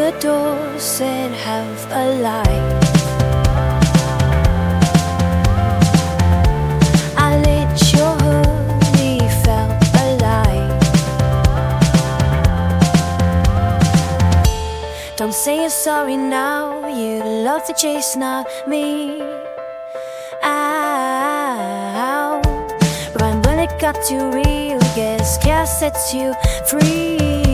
the door said have a light. I lit your hoodie, felt alive. Don't say you're sorry now, you love to chase, not me. Ow. But when it got too real, guess care sets you free.